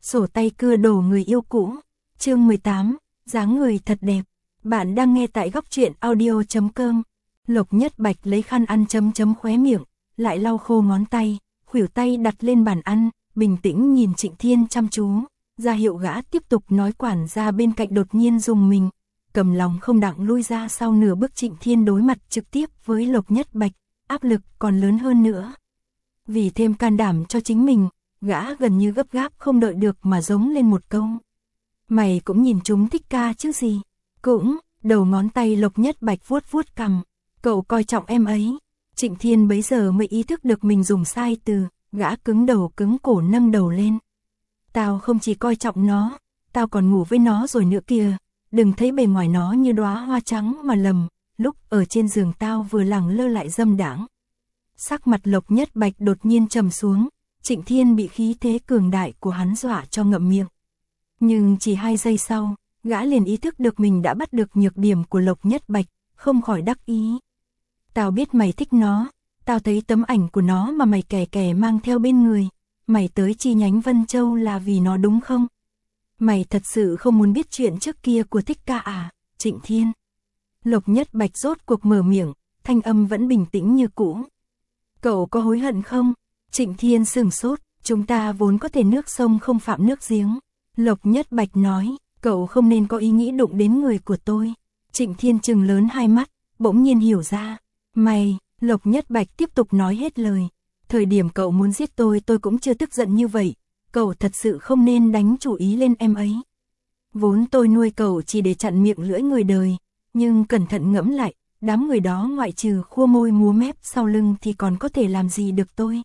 Sổ tay cưa đổ người yêu cũ. Chương 18, dáng người thật đẹp. Bạn đang nghe tại góc truyện audio.com. Lộc Nhất Bạch lấy khăn ăn chấm khóe miệng, lại lau khô ngón tay, khuỷu tay đặt lên bàn ăn, bình tĩnh nhìn Trịnh Thiên chăm chú, ra hiệu gã tiếp tục nói. Quản gia bên cạnh đột nhiên rùng mình, cầm lòng không đặng lui ra sau nửa bước. Trịnh Thiên đối mặt trực tiếp với Lộc Nhất Bạch, áp lực còn lớn hơn nữa. Vì thêm can đảm cho chính mình, gã gần như gấp gáp không đợi được mà giống lên một câu. Mày cũng nhìn chúng thích ca chứ gì? Cũng, đầu ngón tay Lộc Nhất Bạch vuốt vuốt cằm. Cậu coi trọng em ấy. Trịnh Thiên bấy giờ mới ý thức được mình dùng sai từ, gã cứng đầu cứng cổ nâng đầu lên. Tao không chỉ coi trọng nó, tao còn ngủ với nó rồi nữa kìa. Đừng thấy bề ngoài nó như đóa hoa trắng mà lầm, lúc ở trên giường tao vừa lẳng lơ lại dâm đãng. Sắc mặt Lộc Nhất Bạch đột nhiên trầm xuống, Trịnh Thiên bị khí thế cường đại của hắn dọa cho ngậm miệng. Nhưng chỉ 2 giây sau, gã liền ý thức được mình đã bắt được nhược điểm của Lộc Nhất Bạch, không khỏi đắc ý. Tao biết mày thích nó, tao thấy tấm ảnh của nó mà mày kẻ mang theo bên người, mày tới chi nhánh Vân Châu là vì nó đúng không? Mày thật sự không muốn biết chuyện trước kia của thích ca à, Trịnh Thiên? Lộc Nhất Bạch rốt cuộc mở miệng, thanh âm vẫn bình tĩnh như cũ. Cậu có hối hận không? Trịnh Thiên sửng sốt, chúng ta vốn có thể nước sông không phạm nước giếng. Lộc Nhất Bạch nói, cậu không nên có ý nghĩ đụng đến người của tôi. Trịnh Thiên trừng lớn hai mắt, bỗng nhiên hiểu ra. Mày, Lộc Nhất Bạch tiếp tục nói hết lời. Thời điểm cậu muốn giết tôi cũng chưa tức giận như vậy. Cậu thật sự không nên đánh chủ ý lên em ấy. Vốn tôi nuôi cậu chỉ để chặn miệng lưỡi người đời. Nhưng cẩn thận ngẫm lại, đám người đó ngoại trừ khua môi múa mép sau lưng thì còn có thể làm gì được tôi.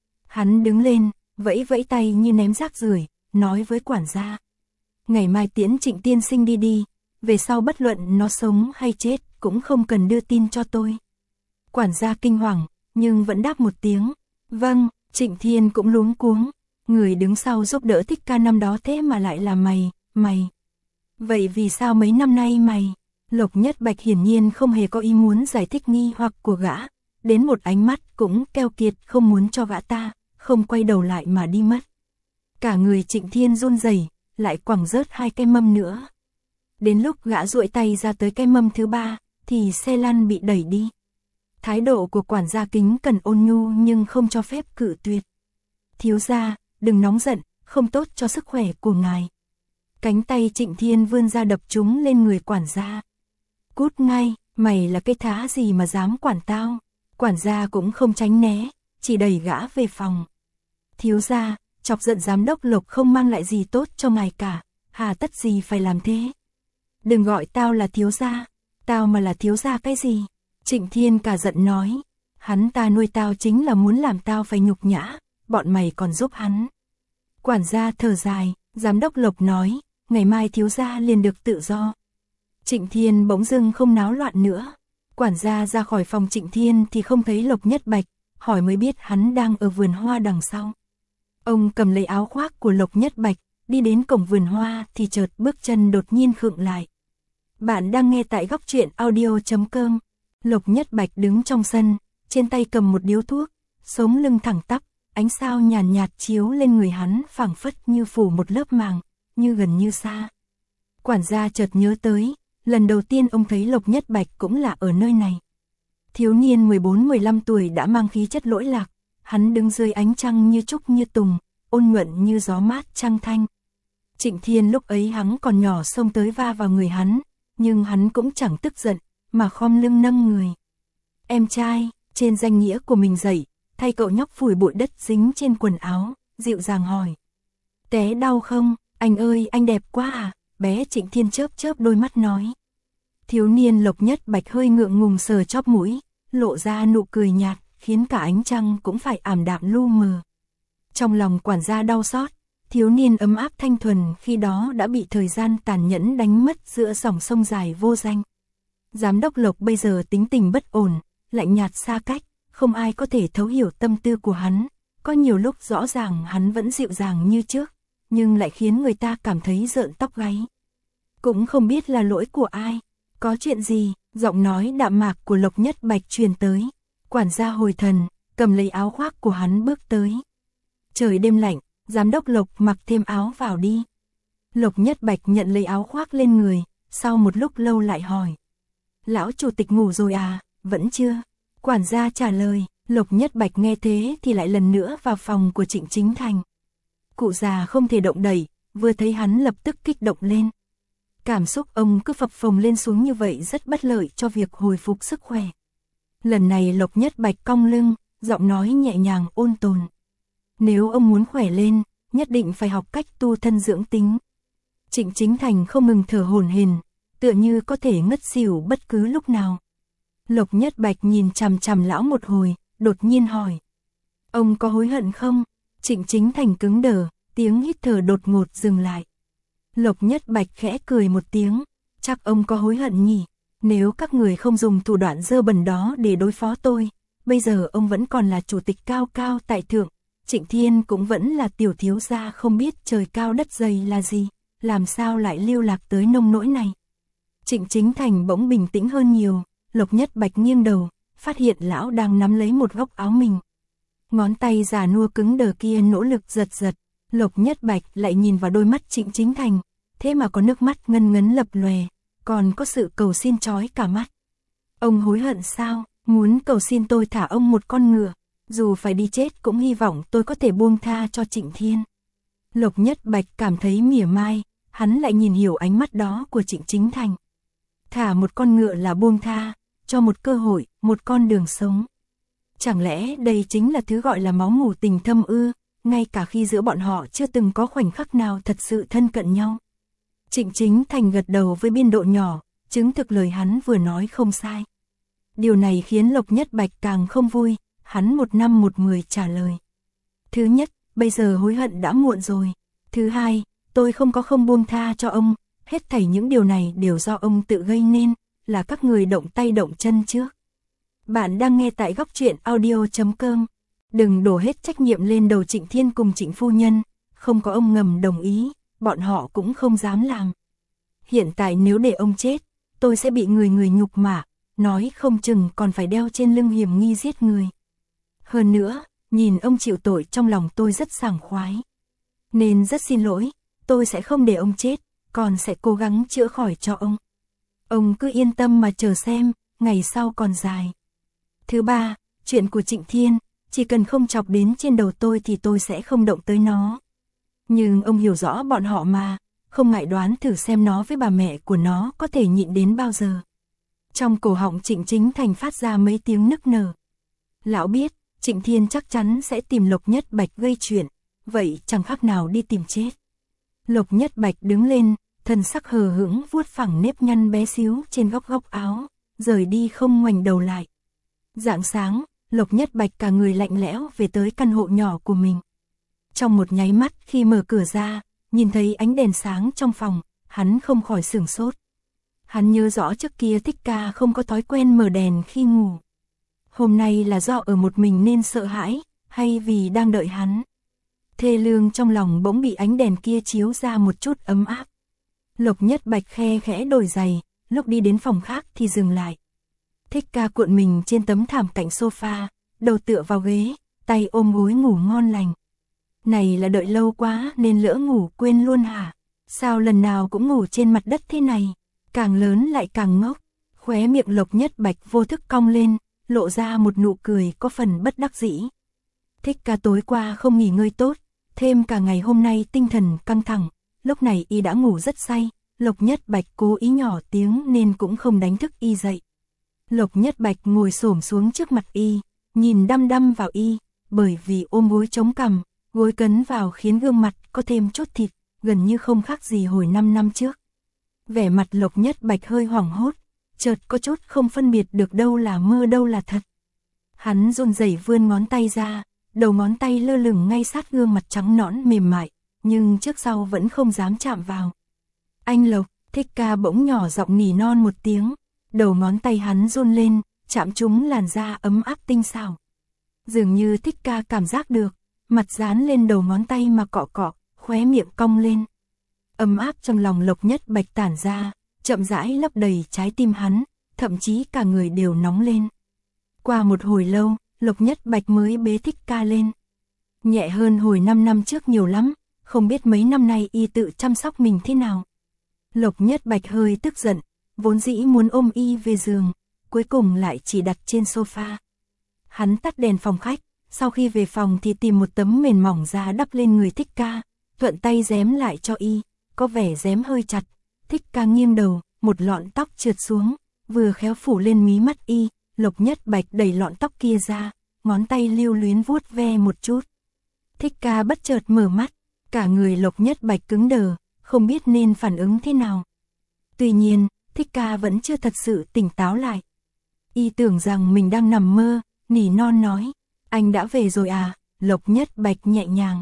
Hắn đứng lên, vẫy vẫy tay như ném rác rưởi, nói với quản gia. Ngày mai tiễn Trịnh tiên sinh đi, về sau bất luận nó sống hay chết cũng không cần đưa tin cho tôi. Quản gia kinh hoàng, nhưng vẫn đáp một tiếng. Vâng. Trịnh Thiên cũng luống cuống. Người đứng sau giúp đỡ thích ca năm đó thế mà lại là mày. Vậy vì sao mấy năm nay mày? Lộc Nhất Bạch hiển nhiên không hề có ý muốn giải thích nghi hoặc của gã. Đến một ánh mắt cũng keo kiệt không muốn cho gã ta, không quay đầu lại mà đi mất. Cả người Trịnh Thiên run rẩy, lại quẳng rớt 2 cái mâm nữa. Đến lúc gã duỗi tay ra tới cái mâm thứ 3, thì xe lăn bị đẩy đi. Thái độ của quản gia kính cẩn ôn nhu nhưng không cho phép cự tuyệt. Thiếu gia, đừng nóng giận, không tốt cho sức khỏe của ngài. Cánh tay Trịnh Thiên vươn ra đập trúng lên người quản gia. Cút ngay, mày là cái thá gì mà dám quản tao? Quản gia cũng không tránh né, chỉ đẩy gã về phòng. Thiếu gia, chọc giận giám đốc Lộc không mang lại gì tốt cho ngài cả, hà tất gì phải làm thế? Đừng gọi tao là thiếu gia, tao mà là thiếu gia cái gì? Trịnh Thiên cả giận nói, hắn ta nuôi tao chính là muốn làm tao phải nhục nhã, bọn mày còn giúp hắn. Quản gia thở dài, giám đốc Lộc nói, ngày mai thiếu gia liền được tự do. Trịnh Thiên bỗng dưng không náo loạn nữa. Quản gia ra khỏi phòng Trịnh Thiên thì không thấy Lộc Nhất Bạch, hỏi mới biết hắn đang ở vườn hoa đằng sau. Ông cầm lấy áo khoác của Lộc Nhất Bạch, đi đến cổng vườn hoa thì chợt bước chân đột nhiên khựng lại. Bạn đang nghe tại góc truyện audio.com. Lộc Nhất Bạch đứng trong sân, trên tay cầm một điếu thuốc, sống lưng thẳng tắp, ánh sao nhàn nhạt chiếu lên người hắn phảng phất như phủ một lớp màng, như gần như xa. Quản gia chợt nhớ tới, lần đầu tiên ông thấy Lộc Nhất Bạch cũng là ở nơi này. Thiếu niên 14-15 tuổi đã mang khí chất lỗi lạc, hắn đứng dưới ánh trăng như trúc như tùng, ôn nhuận như gió mát trăng thanh. Trịnh Thiên lúc ấy hắn còn nhỏ xông tới va vào người hắn, nhưng hắn cũng chẳng tức giận, mà khom lưng nâng người. Em trai, trên danh nghĩa của mình dậy, thay cậu nhóc phủi bụi đất dính trên quần áo, dịu dàng hỏi. Té đau không, anh ơi anh đẹp quá à, bé Trịnh Thiên chớp chớp đôi mắt nói. Thiếu niên Lộc Nhất Bạch hơi ngượng ngùng sờ chóp mũi, lộ ra nụ cười nhạt, khiến cả ánh trăng cũng phải ảm đạm lu mờ. Trong lòng quản gia đau xót, thiếu niên ấm áp thanh thuần khi đó đã bị thời gian tàn nhẫn đánh mất giữa dòng sông dài vô danh. Giám đốc Lộc bây giờ tính tình bất ổn, lạnh nhạt xa cách, không ai có thể thấu hiểu tâm tư của hắn. Có nhiều lúc rõ ràng hắn vẫn dịu dàng như trước, nhưng lại khiến người ta cảm thấy rợn tóc gáy. Cũng không biết là lỗi của ai. Có chuyện gì? Giọng nói đạm mạc của Lộc Nhất Bạch truyền tới. Quản gia hồi thần, cầm lấy áo khoác của hắn bước tới. Trời đêm lạnh, Giám đốc Lộc mặc thêm áo vào đi. Lộc Nhất Bạch nhận lấy áo khoác lên người, sau một lúc lâu lại hỏi. Lão chủ tịch ngủ rồi à, vẫn chưa? Quản gia trả lời. Lộc Nhất Bạch nghe thế thì lại lần nữa vào phòng của Trịnh Chính Thành. Cụ già không thể động đậy, vừa thấy hắn lập tức kích động lên. Cảm xúc ông cứ phập phồng lên xuống như vậy rất bất lợi cho việc hồi phục sức khỏe. Lần này Lộc Nhất Bạch cong lưng, giọng nói nhẹ nhàng ôn tồn. Nếu ông muốn khỏe lên, nhất định phải học cách tu thân dưỡng tính. Trịnh Chính Thành không ngừng thở hổn hển, tựa như có thể ngất xỉu bất cứ lúc nào. Lộc Nhất Bạch nhìn chằm chằm lão một hồi, đột nhiên hỏi. Ông có hối hận không? Trịnh Chính Thành cứng đờ, tiếng hít thở đột ngột dừng lại. Lộc Nhất Bạch khẽ cười một tiếng, chắc ông có hối hận nhỉ? Nếu các người không dùng thủ đoạn dơ bẩn đó để đối phó tôi, bây giờ ông vẫn còn là chủ tịch cao cao tại thượng, Trịnh Thiên cũng vẫn là tiểu thiếu gia không biết trời cao đất dày là gì, làm sao lại lưu lạc tới nông nỗi này. Trịnh Chính Thành bỗng bình tĩnh hơn nhiều, Lộc Nhất Bạch nghiêng đầu, phát hiện lão đang nắm lấy một góc áo mình. Ngón tay già nua cứng đờ kia nỗ lực giật giật, Lộc Nhất Bạch lại nhìn vào đôi mắt Trịnh Chính Thành, thế mà có nước mắt ngân ngấn lập lòe, còn có sự cầu xin chói cả mắt. Ông hối hận sao? Muốn cầu xin tôi thả ông một con ngựa, dù phải đi chết cũng hy vọng tôi có thể buông tha cho Trịnh Thiên. Lộc Nhất Bạch cảm thấy mỉa mai, hắn lại nhìn hiểu ánh mắt đó của Trịnh Chính Thành. Thả một con ngựa là buông tha, cho một cơ hội, một con đường sống. Chẳng lẽ đây chính là thứ gọi là máu mủ tình thâm ư, ngay cả khi giữa bọn họ chưa từng có khoảnh khắc nào thật sự thân cận nhau. Trịnh Chính Thành gật đầu với biên độ nhỏ, chứng thực lời hắn vừa nói không sai. Điều này khiến Lộc Nhất Bạch càng không vui, hắn một năm một mười trả lời. Thứ nhất, bây giờ hối hận đã muộn rồi. Thứ hai, tôi không buông tha cho ông, hết thảy những điều này đều do ông tự gây nên, là các người động tay động chân trước. Bạn đang nghe tại góc truyện audio.com. Đừng đổ hết trách nhiệm lên đầu Trịnh Thiên cùng Trịnh phu nhân, không có ông ngầm đồng ý, bọn họ cũng không dám làm. Hiện tại nếu để ông chết, tôi sẽ bị người nhục mạ, nói không chừng còn phải đeo trên lưng hiểm nghi giết người. Hơn nữa, nhìn ông chịu tội trong lòng tôi rất sảng khoái. Nên rất xin lỗi, tôi sẽ không để ông chết, còn sẽ cố gắng chữa khỏi cho ông. Ông cứ yên tâm mà chờ xem, ngày sau còn dài. Thứ ba, chuyện của Trịnh Thiên, chỉ cần không chọc đến trên đầu tôi thì tôi sẽ không động tới nó. Nhưng ông hiểu rõ bọn họ mà, không ngại đoán thử xem nó với bà mẹ của nó có thể nhịn đến bao giờ. Trong cổ họng Trịnh Chính Thành phát ra mấy tiếng nức nở. Lão biết, Trịnh Thiên chắc chắn sẽ tìm Lộc Nhất Bạch gây chuyện, vậy chẳng khác nào đi tìm chết. Lộc Nhất Bạch đứng lên, thần sắc hờ hững vuốt phẳng nếp nhăn bé xíu trên góc áo, rời đi không ngoảnh đầu lại. Rạng sáng, Lộc Nhất Bạch cả người lạnh lẽo về tới căn hộ nhỏ của mình. Trong một nháy mắt khi mở cửa ra, nhìn thấy ánh đèn sáng trong phòng, hắn không khỏi sửng sốt. Hắn nhớ rõ trước kia Thích Ca không có thói quen mở đèn khi ngủ. Hôm nay là do ở một mình nên sợ hãi, hay vì đang đợi hắn. Thê lương trong lòng bỗng bị ánh đèn kia chiếu ra một chút ấm áp. Lộc Nhất Bạch khe khẽ đổi giày, lúc đi đến phòng khác thì dừng lại. Thích Ca cuộn mình trên tấm thảm cạnh sofa, đầu tựa vào ghế, tay ôm gối ngủ ngon lành. Này là đợi lâu quá nên lỡ ngủ quên luôn hả? Sao lần nào cũng ngủ trên mặt đất thế này? Càng lớn lại càng ngốc. Khóe miệng Lộc Nhất Bạch vô thức cong lên, lộ ra một nụ cười có phần bất đắc dĩ. Thích Ca tối qua không nghỉ ngơi tốt, thêm cả ngày hôm nay tinh thần căng thẳng, lúc này y đã ngủ rất say. Lộc Nhất Bạch cố ý nhỏ tiếng nên cũng không đánh thức y dậy. Lộc Nhất Bạch ngồi xổm xuống trước mặt y, nhìn đăm đăm vào y, bởi vì ôm gối chống cằm, gối cấn vào khiến gương mặt có thêm chút thịt, gần như không khác gì hồi 5 năm trước. Vẻ mặt Lộc Nhất Bạch hơi hoảng hốt, chợt có chút không phân biệt được đâu là mơ đâu là thật. Hắn run rẩy vươn ngón tay ra, đầu ngón tay lơ lửng ngay sát gương mặt trắng nõn mềm mại, nhưng trước sau vẫn không dám chạm vào. Anh Lộc, Thích Ca bỗng nhỏ giọng nỉ non một tiếng, đầu ngón tay hắn run lên, chạm trúng làn da ấm áp tinh xảo. Dường như Thích Ca cảm giác được, mặt dán lên đầu ngón tay mà cọ cọ, khóe miệng cong lên. Ấm áp trong lòng Lộc Nhất Bạch tản ra, chậm rãi lấp đầy trái tim hắn, thậm chí cả người đều nóng lên. Qua một hồi lâu, Lộc Nhất Bạch mới bế Thích Ca lên. Nhẹ hơn hồi 5 năm trước nhiều lắm, không biết mấy năm nay y tự chăm sóc mình thế nào. Lộc Nhất Bạch hơi tức giận, vốn dĩ muốn ôm y về giường, cuối cùng lại chỉ đặt trên sofa. Hắn tắt đèn phòng khách, sau khi về phòng thì tìm một tấm mền mỏng ra đắp lên người Thích Ca, thuận tay rém lại cho y, có vẻ rém hơi chặt. Thích Ca nghiêng đầu, một lọn tóc trượt xuống, vừa khéo phủ lên mí mắt y. Lộc Nhất Bạch đẩy lọn tóc kia ra, ngón tay lưu luyến vuốt ve một chút. Thích Ca bất chợt mở mắt, cả người Lộc Nhất Bạch cứng đờ, không biết nên phản ứng thế nào. Tuy nhiên, Thích Ca vẫn chưa thật sự tỉnh táo lại. Y tưởng rằng mình đang nằm mơ, nỉ non nói, anh đã về rồi à? Lộc Nhất Bạch nhẹ nhàng,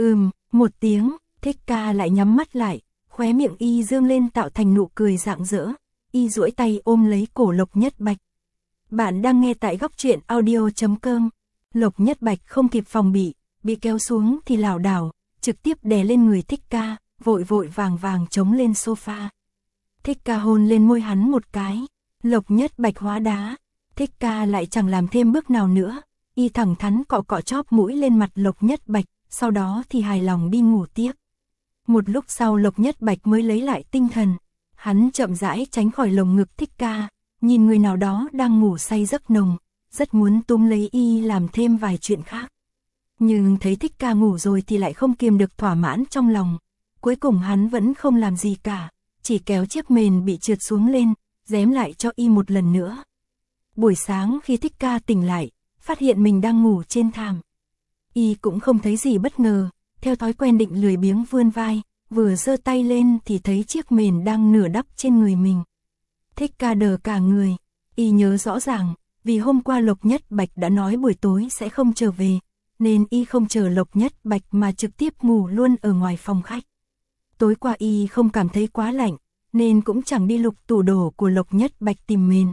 một tiếng. Thích Ca lại nhắm mắt lại, khóe miệng y dương lên tạo thành nụ cười rạng rỡ. Y duỗi tay ôm lấy cổ Lộc Nhất Bạch. Bạn đang nghe tại góc truyện audio.com. Lộc Nhất Bạch không kịp phòng bị kéo xuống thì lảo đảo, trực tiếp đè lên người Thích Ca, vội vội vàng vàng chống lên sofa. Thích Ca hôn lên môi hắn một cái, Lộc Nhất Bạch hóa đá. Thích Ca lại chẳng làm thêm bước nào nữa, y thẳng thắn cọ cọ chóp mũi lên mặt Lộc Nhất Bạch, sau đó thì hài lòng đi ngủ tiếp. Một lúc sau Lộc Nhất Bạch mới lấy lại tinh thần, hắn chậm rãi tránh khỏi lồng ngực Thích Ca, nhìn người nào đó đang ngủ say giấc nồng, rất muốn túm lấy y làm thêm vài chuyện khác. Nhưng thấy Thích Ca ngủ rồi thì lại không kiềm được thỏa mãn trong lòng. Cuối cùng hắn vẫn không làm gì cả, chỉ kéo chiếc mền bị trượt xuống lên, rém lại cho y một lần nữa. Buổi sáng khi Thích Ca tỉnh lại, phát hiện mình đang ngủ trên thảm. Y cũng không thấy gì bất ngờ, theo thói quen định lười biếng vươn vai, vừa giơ tay lên thì thấy chiếc mền đang nửa đắp trên người mình. Thích Ca đờ cả người, y nhớ rõ ràng, vì hôm qua Lộc Nhất Bạch đã nói buổi tối sẽ không trở về, nên y không chờ Lộc Nhất Bạch mà trực tiếp ngủ luôn ở ngoài phòng khách. Tối qua y không cảm thấy quá lạnh, nên cũng chẳng đi lục tủ đồ của Lộc Nhất Bạch tìm mền.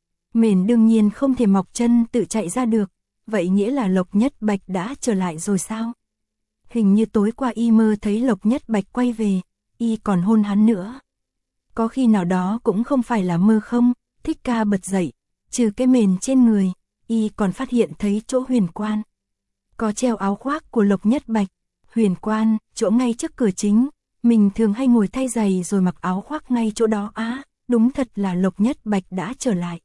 Mền đương nhiên không thể mọc chân tự chạy ra được, vậy nghĩa là Lộc Nhất Bạch đã trở lại rồi sao? Hình như tối qua y mơ thấy Lộc Nhất Bạch quay về, y còn hôn hắn nữa. Có khi nào đó cũng không phải là mơ không? Thích Ca bật dậy, trừ cái mền trên người, y còn phát hiện thấy chỗ huyền quan. Có treo áo khoác của Lộc Nhất Bạch, huyền quan, chỗ ngay trước cửa chính, mình thường hay ngồi thay giày rồi mặc áo khoác ngay chỗ đó á, đúng thật là Lộc Nhất Bạch đã trở lại.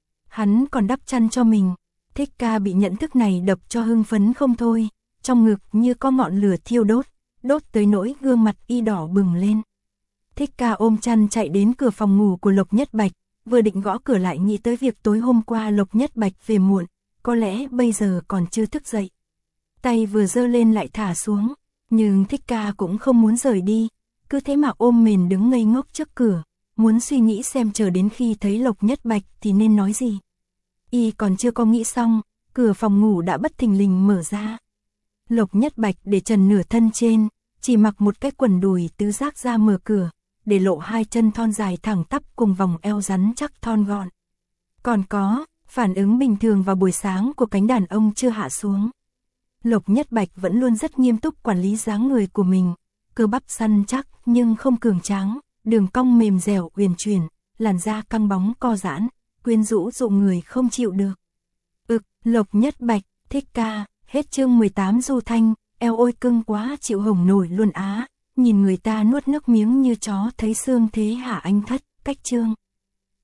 Hắn còn đắp chăn cho mình. Thích Ca bị nhận thức này đập cho hưng phấn không thôi, trong ngực như có ngọn lửa thiêu đốt tới nỗi gương mặt y đỏ bừng lên. Thích Ca ôm chăn chạy đến cửa phòng ngủ của Lộc Nhất Bạch, vừa định gõ cửa lại nghĩ tới việc tối hôm qua Lộc Nhất Bạch về muộn, có lẽ bây giờ còn chưa thức dậy. Tay vừa giơ lên lại thả xuống, nhưng Thích Ca cũng không muốn rời đi, cứ thế mà ôm mền đứng ngây ngốc trước cửa, muốn suy nghĩ xem chờ đến khi thấy Lộc Nhất Bạch thì nên nói gì. Y còn chưa có nghĩ xong, cửa phòng ngủ đã bất thình lình mở ra. Lộc Nhất Bạch để trần nửa thân trên, chỉ mặc một cái quần đùi tứ giác ra mở cửa, để lộ hai chân thon dài thẳng tắp cùng vòng eo rắn chắc thon gọn. Còn có, phản ứng bình thường vào buổi sáng của cánh đàn ông chưa hạ xuống. Lộc Nhất Bạch vẫn luôn rất nghiêm túc quản lý dáng người của mình, cơ bắp săn chắc nhưng không cường tráng, đường cong mềm dẻo uyển chuyển, làn da căng bóng co giãn, quyến rũ dụ người không chịu được. Lộc Nhất Bạch, Thích Ca, hết chương 18. Du Thanh, eo ôi cưng quá chịu hồng nổi luôn á, nhìn người ta nuốt nước miếng như chó thấy xương thế hả anh thất, cách chương.